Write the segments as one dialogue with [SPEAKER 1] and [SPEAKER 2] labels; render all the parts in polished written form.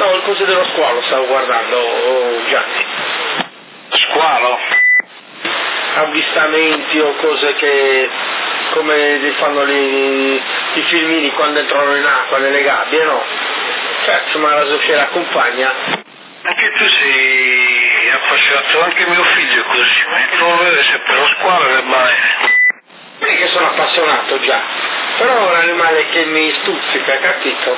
[SPEAKER 1] No, il coso dello squalo stavo guardando, Gianni.
[SPEAKER 2] Squalo?
[SPEAKER 1] Avvistamenti o cose che, come fanno i filmini quando entrano in acqua, nelle gabbie, no? Cioè, insomma, la Sofia l'accompagna.
[SPEAKER 2] Anche tu sei appassionato, anche mio figlio è così, ma il tuo vedere se per lo squalo e le balene.
[SPEAKER 1] Non è che sono appassionato già, però è un animale che mi stuzzica, capito?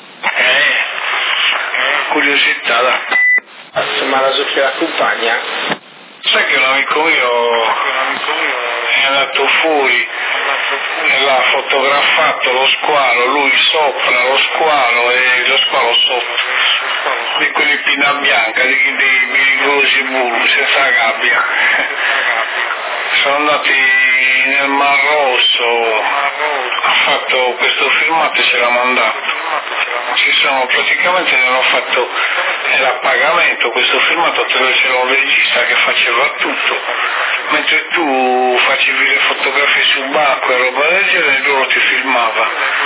[SPEAKER 2] Curiosità, dai.
[SPEAKER 1] Insomma, la Sofia l'accompagna.
[SPEAKER 2] Sai che un amico mio è andato fuori e l'ha fotografato lo squalo, lui sopra lo squalo e lo squalo sotto, di quelli pinna bianca, dei bilicosi blu, senza gabbia. Sono andati nel Mar Rosso, ha fatto questo filmato e ce l'ha mandato. Ci sono praticamente, ne hanno fatto, era a pagamento questo filmato, c'era un regista che faceva tutto, mentre tu facevi le fotografie subacquea e roba del genere, loro ti filmava.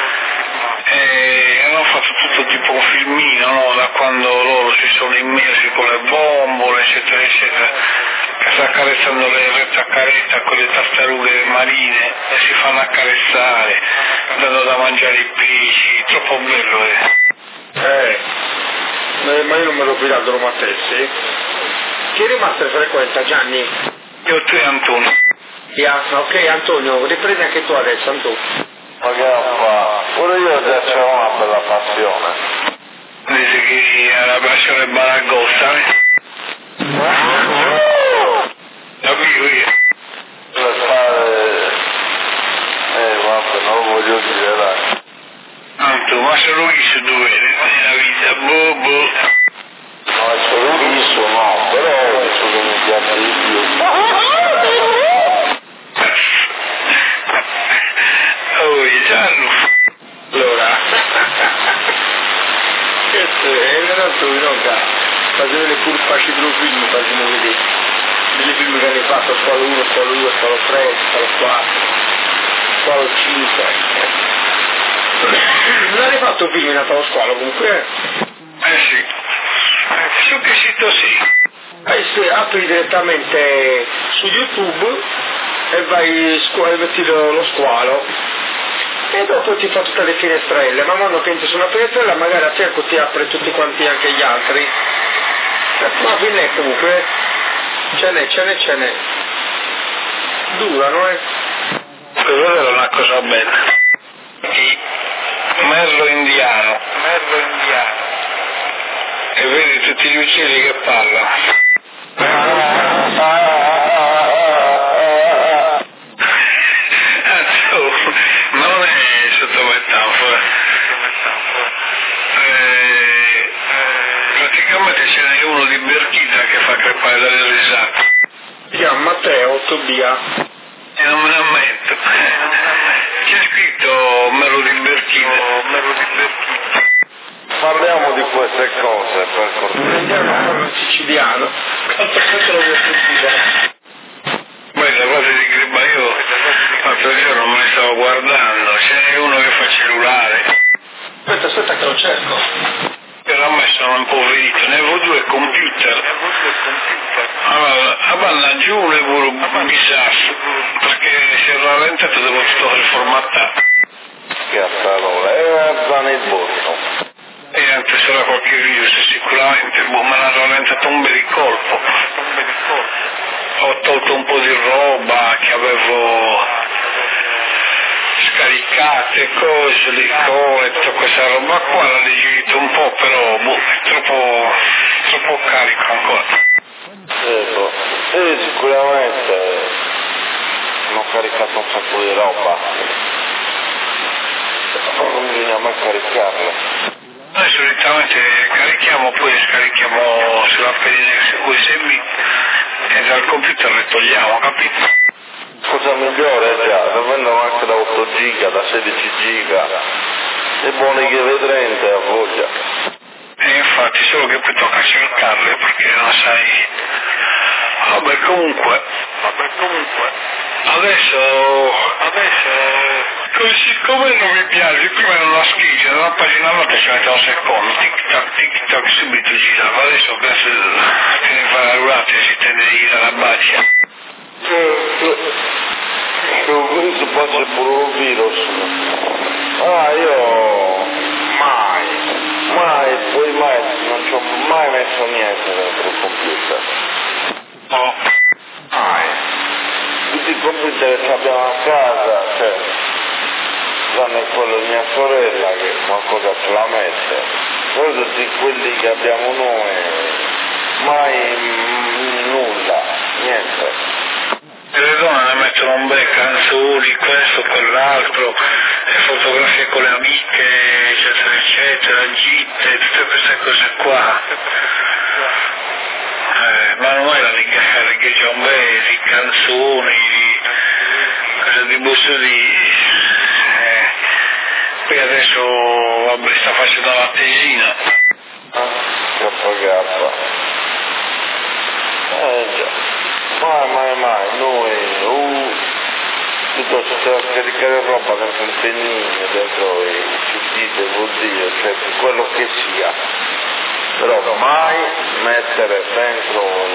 [SPEAKER 2] E hanno fatto tutto tipo un filmino, no? Da quando loro si sono immersi con le bombole, eccetera, eccetera, che sta accarezzando le retaccaretta con le tartarughe marine e si fanno accarezzare, dando da mangiare i pesci, troppo bello è.
[SPEAKER 1] Ma io non me lo guidato lo matessi. Chi è rimasto in frequenza, Gianni?
[SPEAKER 2] Io, te e Antonio.
[SPEAKER 1] Ok, Antonio, riprendi anche tu adesso, Antonio.
[SPEAKER 3] Ma che fa? Pure io già c'ho una bella passione.
[SPEAKER 2] Dice che è una passione baragosta, Capito io?
[SPEAKER 3] Per fare... vabbè, non lo voglio dire, dai.
[SPEAKER 2] Anto, ma solo visto dove nella vita, boh.
[SPEAKER 3] No, è solo visto, no, però è solo mi piace di più.
[SPEAKER 2] Oh, Gianni.
[SPEAKER 1] Allora, questo è un altro minocca, facendo le pur facili film, facciamo vedere, delle film che hanno fatto, squalo 1, squalo 2, squalo 3, squalo 4, squalo 5. Non hai fatto film in Natale Squalo comunque?
[SPEAKER 2] Sì. Su che sito sei?
[SPEAKER 1] Se apri direttamente su YouTube e vai metti lo squalo e dopo ti fa tutte le finestrelle, man mano che entri su una finestrella magari a fianco ti apre tutti quanti anche gli altri, ma fin è comunque ce n'è durano
[SPEAKER 2] Quella era una cosa bella. Merlo indiano e vedi tutti gli uccelli che parlano. Non è sotto metafora. Praticamente ce n'è uno di Berchida che fa crepare dalle risate.
[SPEAKER 1] si chiama Matteo Tobia
[SPEAKER 2] E non me ne ammento. C'è scritto Merlo di Berchida.
[SPEAKER 3] Parliamo di queste cose, per cortesia.
[SPEAKER 1] un siciliano quanto lo vuoi sentire?
[SPEAKER 2] Poi la cosa di Gribba io l'altro giorno me ne stavo guardando, ce n'è uno che fa cellulare.
[SPEAKER 1] Aspetta che lo cerco.
[SPEAKER 2] Però a me sono impoverito, ne avevo due computer. Allora, vanno giù le bizzarre, perché si è rallentato, devo tutto riformattare.
[SPEAKER 3] Che parole, zona il botto.
[SPEAKER 2] E anche se era qualche virus sicuramente, me l'ha rallentato un bel di colpo. Ho tolto un po' di roba che avevo scaricate, cose, le icone, tutta questa roba qua, l'ho digerito un po', però è troppo carico ancora.
[SPEAKER 3] Sì, sicuramente hanno caricato un sacco di roba. Non bisogna mai caricarle.
[SPEAKER 2] Noi solitamente carichiamo, poi scarichiamo sulla pedina USB e dal computer le togliamo, capito?
[SPEAKER 3] Cosa migliore già, vendono anche da 8 giga, da 16 giga, e buoni che vedrete a voglia.
[SPEAKER 2] E infatti, solo che poi tocca cercarle perché non sai. Vabbè comunque adesso siccome non mi piace, prima non la scrivo, nella pagina nota ci metto un secondo, tic tac tiene a fare la rulata e si tende di alla baccia.
[SPEAKER 3] Questo può essere pure un virus. Io mai, non ci ho mai messo niente dentro il computer.
[SPEAKER 2] No.
[SPEAKER 3] Mai. Tutti i computer che abbiamo a casa, cioè, tranne quello di mia sorella che qualcosa ce la mette, però tutti quelli che abbiamo noi, mai nulla, niente.
[SPEAKER 2] E le donne ne mettono un bel canzoni, questo, quell'altro, le fotografie con le amiche, eccetera, eccetera, gite, tutte queste cose qua. Manuela che Giambesi, canzoni, cose di Bussoli. Poi adesso vabbè, sta facendo la tesina.
[SPEAKER 3] Già. Mai, noi, piuttosto che caricare roba dentro il pennino, dentro i CD, DVD, cioè quello che sia, però mai mettere dentro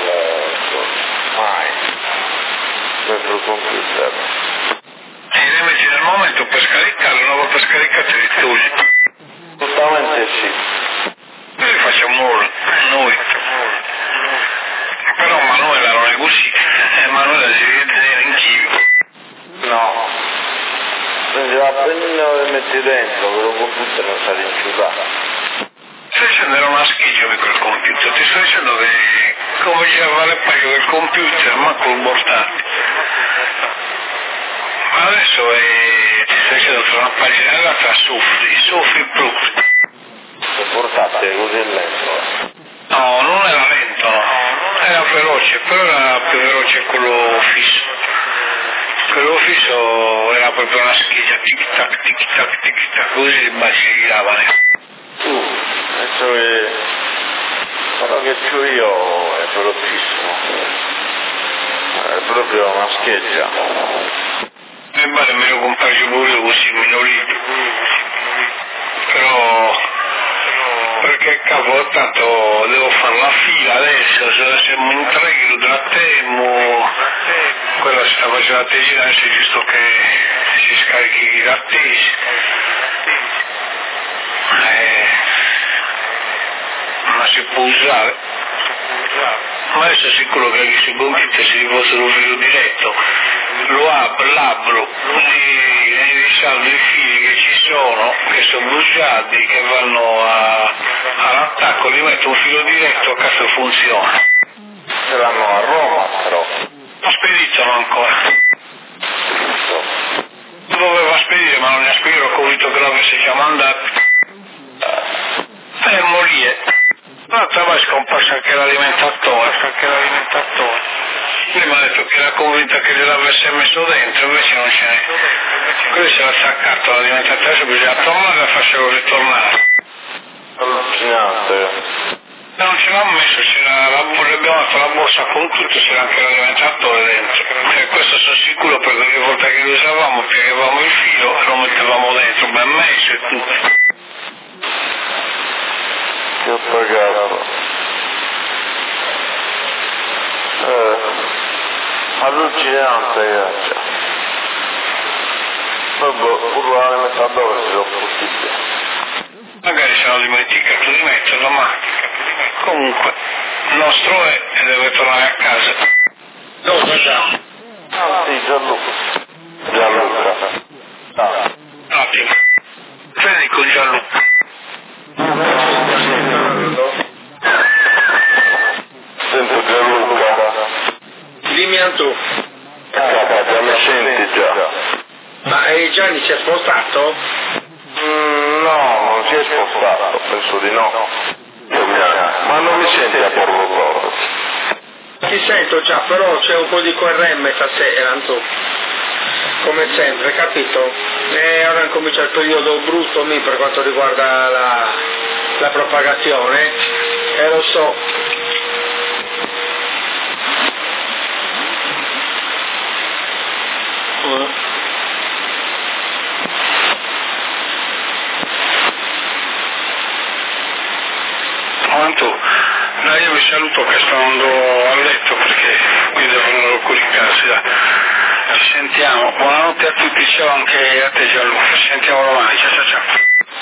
[SPEAKER 3] dentro il computer.
[SPEAKER 2] E le metti nel momento per scaricarlo, una volta scaricato li togli.
[SPEAKER 3] Assolutamente sì.
[SPEAKER 2] Noi facciamo noi. Però Manuela non è così, Manuela si deve tenere in chivio.
[SPEAKER 3] No. Prendi la pennina e metti dentro, che il computer non sta rinciudato.
[SPEAKER 2] Stai dicendo era una scheggia per quel computer, ti sto dicendo che come diceva le paio del computer, ma col portatile. Ma adesso ti sto dicendo tra una pagina e l'altra soffri proprio.
[SPEAKER 3] Il portatile è così lento.
[SPEAKER 2] No, non era lento, no. Era veloce, però era più veloce quello fisso. Quello fisso era proprio una scheggia, tic tac, così le basi si giravano.
[SPEAKER 3] Adesso quello che c'ho io è velocissimo. È proprio una scheggia.
[SPEAKER 2] E beh, me lo compagno pure così minorito. Però perché cavolo, tanto devo fare la fila adesso, se siamo in tre che lo trattemmo, quella si sta facendo la tesina, adesso è giusto che si scarichi la tesi. Ma si può usare. Ma adesso è sicuro che su computer si fosse un filo diretto, lo apro, ne risalvo i fili che ci sono, che sono bruciati, che vanno all'attacco, li metto un filo diretto, cazzo funziona.
[SPEAKER 3] Ce l'hanno a Roma però.
[SPEAKER 2] Non spedito ancora. Lo doveva spedire, ma non ne ha spedito, ho convinto che l'avesse già mandato. Fermo lì. L'altra volta è scomparso anche l'alimentatore. Prima ha detto che era convinta che gliel'avesse messo dentro, invece non ce n'è. Quello si era staccato l'alimentatore, adesso bisogna tornare e farcelo ritornare.
[SPEAKER 3] Allucinante.
[SPEAKER 2] Non ce l'ha messo, abbiamo fatto la borsa con tutto, c'era anche l'alimentatore dentro. Cioè, questo sono sicuro perché ogni volta che lo usavamo piegavamo il filo e lo mettevamo dentro, ben messo e tutto.
[SPEAKER 3] Che ho pagato. Allucinante, cazzo. Vabbè, pure l'alimentatore si lo possibile.
[SPEAKER 2] Magari se lo dimenticato di metterlo, ma comunque il nostro è e deve tornare a casa. Dove facciamo?
[SPEAKER 3] Ah sì, Gianluca.
[SPEAKER 2] Un attimo. Prendi con Gianluca.
[SPEAKER 3] Sento Gianluca.
[SPEAKER 1] Dimmi Antù.
[SPEAKER 3] Già mi senti già.
[SPEAKER 1] Ma Gianni si è spostato?
[SPEAKER 3] No, non si è spostato, penso di no. Ma non mi senti a bordo.
[SPEAKER 1] Ti sento già, però c'è un po' di QRM stasera, Antù. Come sempre, capito? E ora comincia il periodo brutto per quanto riguarda la propagazione, e lo so.
[SPEAKER 2] Quanto Dai, io vi saluto che sto andando a letto perché qui devo andare pure in casa. Ci sentiamo, buonanotte a tutti, ciao anche a te Gianluca, ci sentiamo domani, ciao ciao ciao.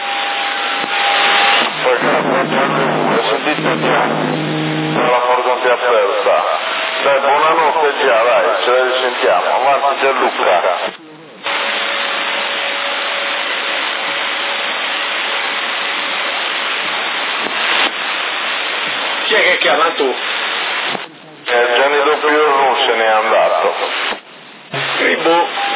[SPEAKER 3] Ho sentito la porta aperta. Dai, buonanotte già, dai, ce la risentiamo. Avanti Gianluca.
[SPEAKER 1] Chi è che chiama tu?
[SPEAKER 3] Gianni Doppio non se n'è andato.
[SPEAKER 1] Boh.